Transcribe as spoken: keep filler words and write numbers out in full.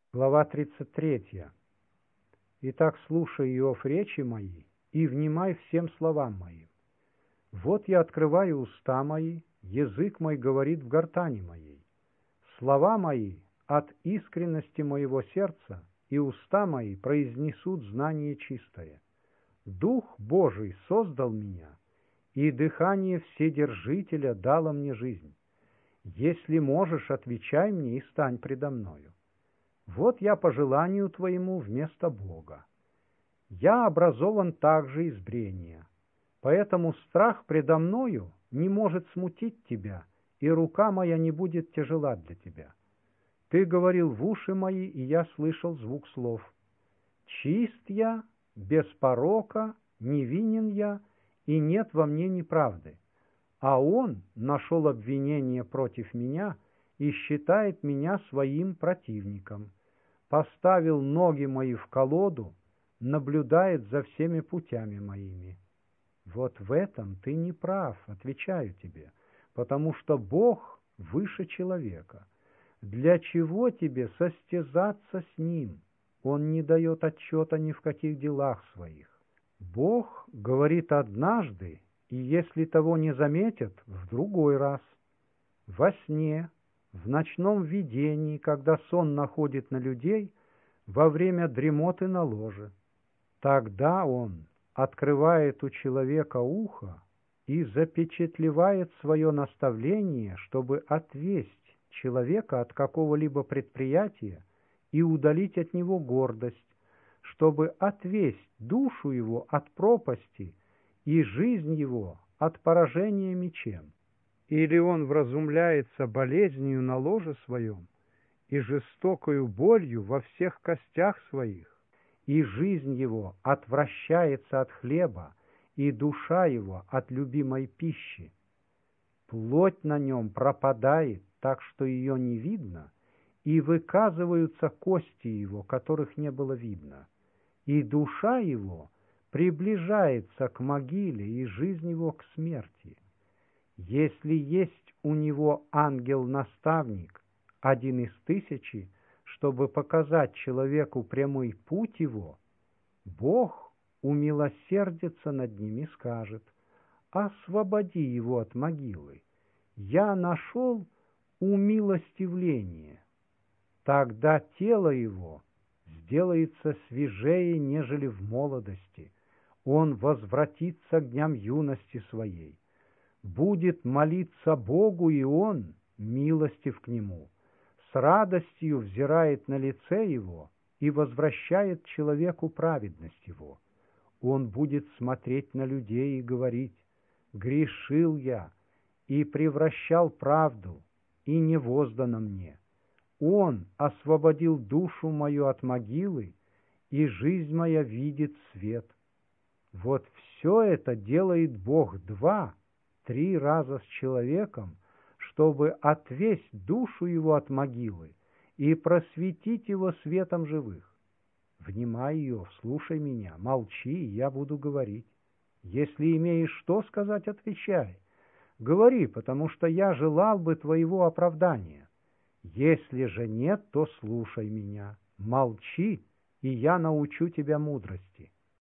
Глава тридцать третья. Итак, слушай, Иов, речи мои, и внимай всем словам моим. Вот я открываю уста мои, язык мой говорит в гортани моей. Слова мои от искренности моего сердца, и уста мои произнесут знание чистое. Дух Божий создал меня, и дыхание Вседержителя дало мне жизнь. Если можешь, отвечай мне и стань предо мною. Вот я по желанию твоему вместо Бога. Я образован также из брения, поэтому страх предо мною не может смутить тебя, и рука моя не будет тяжела для тебя. Ты говорил в уши мои, и я слышал звук слов. Чист я, без порока, невинен я, и нет во мне неправды. А он нашел обвинение против меня и считает меня своим противником. Поставил ноги мои в колоду, наблюдает за всеми путями моими. Вот в этом ты не прав, отвечаю тебе, потому что Бог выше человека. Для чего тебе состязаться с Ним? Он не дает отчета ни в каких делах своих. Бог говорит однажды, и если того не заметят, в другой раз. Во сне, в ночном видении, когда сон находит на людей, во время дремоты на ложе. Тогда он открывает у человека ухо и запечатлевает свое наставление, чтобы отвесть человека от какого-либо предприятия и удалить от него гордость, чтобы отвесть душу его от пропасти и жизнь его от поражения мечем. Или он вразумляется болезнью на ложе своем и жестокою болью во всех костях своих, и жизнь его отвращается от хлеба, и душа его от любимой пищи. Плоть на нем пропадает, так что ее не видно, и выказываются кости его, которых не было видно, и душа его приближается к могиле, и жизнь его к смерти. Если есть у него ангел-наставник, один из тысячи, чтобы показать человеку прямой путь его, Бог умилосердится над ним и скажет: освободи его от могилы, я нашел умилостивление. Тогда тело его сделается свежее, нежели в молодости, он возвратится к дням юности своей, будет молиться Богу, и он милостив к нему, с радостью взирает на лице его и возвращает человеку праведность его. Он будет смотреть на людей и говорить: грешил я и превращал правду, и не воздано мне. Он освободил душу мою от могилы, и жизнь моя видит свет. Вот все это делает Бог два, три раза с человеком, чтобы отвесть душу его от могилы и просветить его светом живых. Внимай, Иов, слушай меня, молчи, и я буду говорить. Если имеешь что сказать, отвечай. Говори, потому что я желал бы твоего оправдания. Если же нет, то слушай меня, молчи, и я научу тебя мудрости.